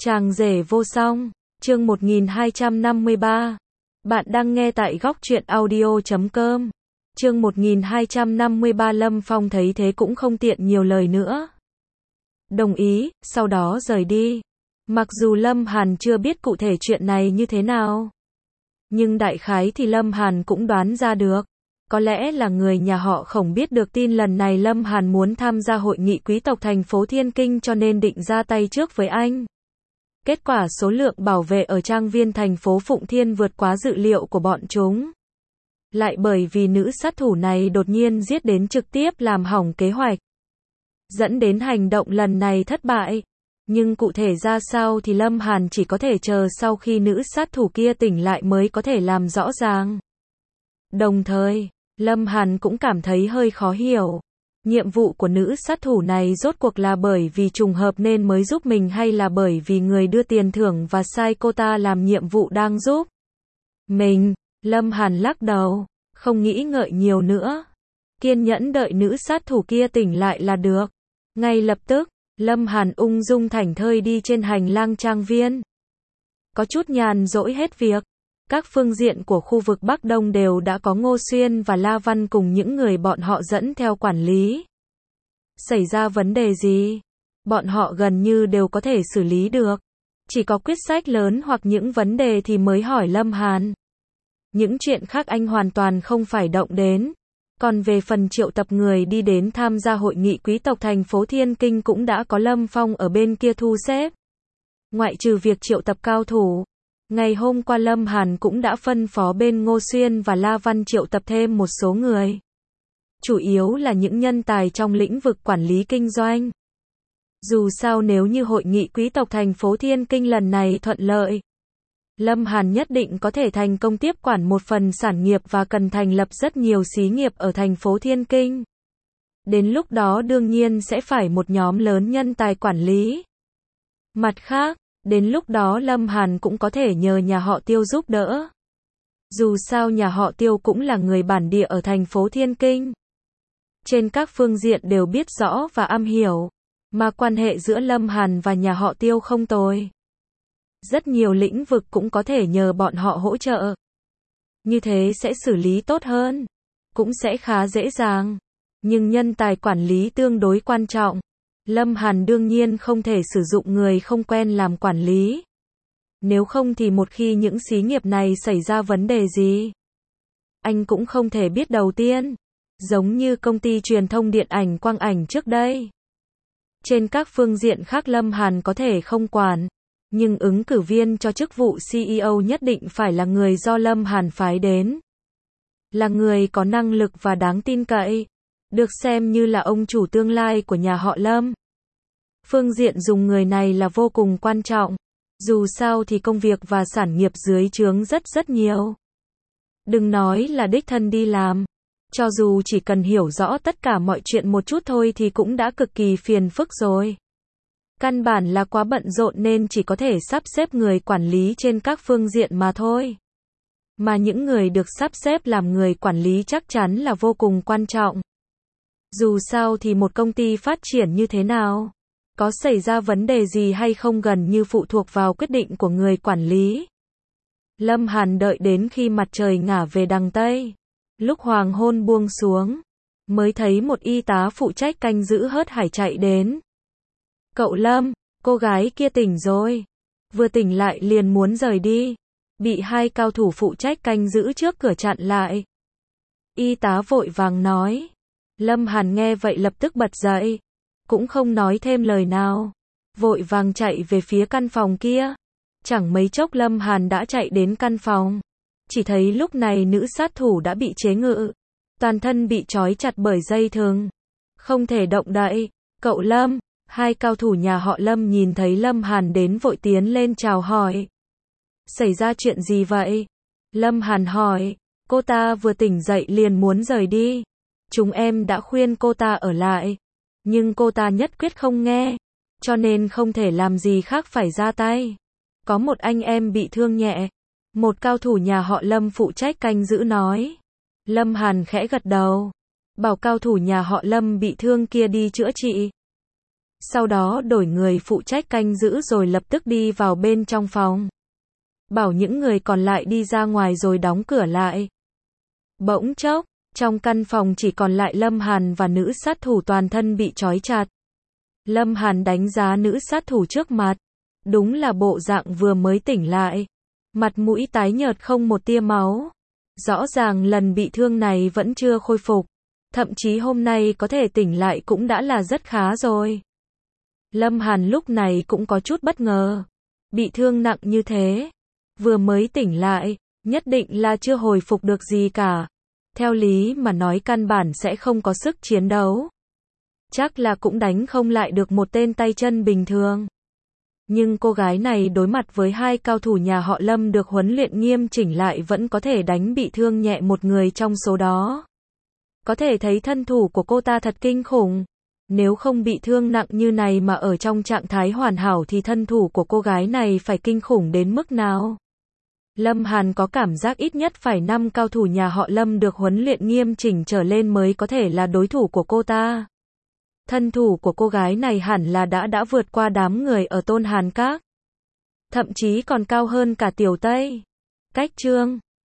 Chàng rể vô song, chương 1253. Bạn đang nghe tại góc truyện audio.com. Chương 1253. Lâm Phong thấy thế cũng không tiện nhiều lời nữa. Đồng ý, sau đó rời đi. Mặc dù Lâm Hàn chưa biết cụ thể chuyện này như thế nào, nhưng đại khái thì Lâm Hàn cũng đoán ra được. Có lẽ là người nhà họ Khổng biết được tin lần này Lâm Hàn muốn tham gia hội nghị quý tộc thành phố Thiên Kinh cho nên định ra tay trước với anh. Kết quả số lượng bảo vệ ở trang viên thành phố Phụng Thiên vượt quá dự liệu của bọn chúng. Lại bởi vì nữ sát thủ này đột nhiên giết đến trực tiếp làm hỏng kế hoạch, dẫn đến hành động lần này thất bại. Nhưng cụ thể ra sao thì Lâm Hàn chỉ có thể chờ sau khi nữ sát thủ kia tỉnh lại mới có thể làm rõ ràng. Đồng thời, Lâm Hàn cũng cảm thấy hơi khó hiểu. Nhiệm vụ của nữ sát thủ này rốt cuộc là bởi vì trùng hợp nên mới giúp mình hay là bởi vì người đưa tiền thưởng và sai cô ta làm nhiệm vụ đang giúp mình? Lâm Hàn lắc đầu, không nghĩ ngợi nhiều nữa. Kiên nhẫn đợi nữ sát thủ kia tỉnh lại là được. Ngay lập tức, Lâm Hàn ung dung thảnh thơi đi trên hành lang trang viên. Có chút nhàn rỗi hết việc. Các phương diện của khu vực Bắc Đông đều đã có Ngô Xuyên và La Văn cùng những người bọn họ dẫn theo quản lý. Xảy ra vấn đề gì? Bọn họ gần như đều có thể xử lý được. Chỉ có quyết sách lớn hoặc những vấn đề thì mới hỏi Lâm Hàn. Những chuyện khác anh hoàn toàn không phải động đến. Còn về phần triệu tập người đi đến tham gia hội nghị quý tộc thành phố Thiên Kinh cũng đã có Lâm Phong ở bên kia thu xếp. Ngoại trừ việc triệu tập cao thủ, ngày hôm qua Lâm Hàn cũng đã phân phó bên Ngô Xuyên và La Văn triệu tập thêm một số người. Chủ yếu là những nhân tài trong lĩnh vực quản lý kinh doanh. Dù sao nếu như hội nghị quý tộc thành phố Thiên Kinh lần này thuận lợi, Lâm Hàn nhất định có thể thành công tiếp quản một phần sản nghiệp và cần thành lập rất nhiều xí nghiệp ở thành phố Thiên Kinh. Đến lúc đó đương nhiên sẽ phải một nhóm lớn nhân tài quản lý. Mặt khác, đến lúc đó Lâm Hàn cũng có thể nhờ nhà họ Tiêu giúp đỡ. Dù sao nhà họ Tiêu cũng là người bản địa ở thành phố Thiên Kinh. Trên các phương diện đều biết rõ và am hiểu, mà quan hệ giữa Lâm Hàn và nhà họ Tiêu không tồi. Rất nhiều lĩnh vực cũng có thể nhờ bọn họ hỗ trợ. Như thế sẽ xử lý tốt hơn, cũng sẽ khá dễ dàng. Nhưng nhân tài quản lý tương đối quan trọng. Lâm Hàn đương nhiên không thể sử dụng người không quen làm quản lý. Nếu không thì một khi những xí nghiệp này xảy ra vấn đề gì, anh cũng không thể biết đầu tiên. Giống như công ty truyền thông điện ảnh Quang Ảnh trước đây. Trên các phương diện khác Lâm Hàn có thể không quản, nhưng ứng cử viên cho chức vụ CEO nhất định phải là người do Lâm Hàn phái đến. Là người có năng lực và đáng tin cậy, được xem như là ông chủ tương lai của nhà họ Lâm. Phương diện dùng người này là vô cùng quan trọng. Dù sao thì công việc và sản nghiệp dưới trướng rất nhiều. Đừng nói là đích thân đi làm. Cho dù chỉ cần hiểu rõ tất cả mọi chuyện một chút thôi thì cũng đã cực kỳ phiền phức rồi. Căn bản là quá bận rộn nên chỉ có thể sắp xếp người quản lý trên các phương diện mà thôi. Mà những người được sắp xếp làm người quản lý chắc chắn là vô cùng quan trọng. Dù sao thì một công ty phát triển như thế nào, có xảy ra vấn đề gì hay không gần như phụ thuộc vào quyết định của người quản lý. Lâm Hàn đợi đến khi mặt trời ngả về đằng Tây, lúc hoàng hôn buông xuống, mới thấy một y tá phụ trách canh giữ hớt hải chạy đến. Cậu Lâm, cô gái kia tỉnh rồi. Vừa tỉnh lại liền muốn rời đi, bị hai cao thủ phụ trách canh giữ trước cửa chặn lại. Y tá vội vàng nói. Lâm Hàn nghe vậy lập tức bật dậy, cũng không nói thêm lời nào, vội vàng chạy về phía căn phòng kia. Chẳng mấy chốc Lâm Hàn đã chạy đến căn phòng. Chỉ thấy lúc này nữ sát thủ đã bị chế ngự, toàn thân bị trói chặt bởi dây thừng, không thể động đậy. Cậu Lâm, hai cao thủ nhà họ Lâm nhìn thấy Lâm Hàn đến vội tiến lên chào hỏi. Xảy ra chuyện gì vậy? Lâm Hàn hỏi. Cô ta vừa tỉnh dậy liền muốn rời đi. Chúng em đã khuyên cô ta ở lại, nhưng cô ta nhất quyết không nghe, cho nên không thể làm gì khác phải ra tay. Có một anh em bị thương nhẹ. Một cao thủ nhà họ Lâm phụ trách canh giữ nói. Lâm Hàn khẽ gật đầu, bảo cao thủ nhà họ Lâm bị thương kia đi chữa trị. Sau đó đổi người phụ trách canh giữ rồi lập tức đi vào bên trong phòng. Bảo những người còn lại đi ra ngoài rồi đóng cửa lại. Bỗng chốc, trong căn phòng chỉ còn lại Lâm Hàn và nữ sát thủ toàn thân bị trói chặt. Lâm Hàn đánh giá nữ sát thủ trước mặt. Đúng là bộ dạng vừa mới tỉnh lại. Mặt mũi tái nhợt không một tia máu. Rõ ràng lần bị thương này vẫn chưa khôi phục. Thậm chí hôm nay có thể tỉnh lại cũng đã là rất khá rồi. Lâm Hàn lúc này cũng có chút bất ngờ. Bị thương nặng như thế. Vừa mới tỉnh lại, nhất định là chưa hồi phục được gì cả. Theo lý mà nói căn bản sẽ không có sức chiến đấu. Chắc là cũng đánh không lại được một tên tay chân bình thường. Nhưng cô gái này đối mặt với hai cao thủ nhà họ Lâm được huấn luyện nghiêm chỉnh lại vẫn có thể đánh bị thương nhẹ một người trong số đó. Có thể thấy thân thủ của cô ta thật kinh khủng. Nếu không bị thương nặng như này mà ở trong trạng thái hoàn hảo thì thân thủ của cô gái này phải kinh khủng đến mức nào. Lâm Hàn có cảm giác ít nhất phải 5 cao thủ nhà họ Lâm được huấn luyện nghiêm chỉnh trở lên mới có thể là đối thủ của cô ta. Thân thủ của cô gái này hẳn là đã vượt qua đám người ở Tôn Hàn Các. Thậm chí còn cao hơn cả Tiểu Tây. Cách chương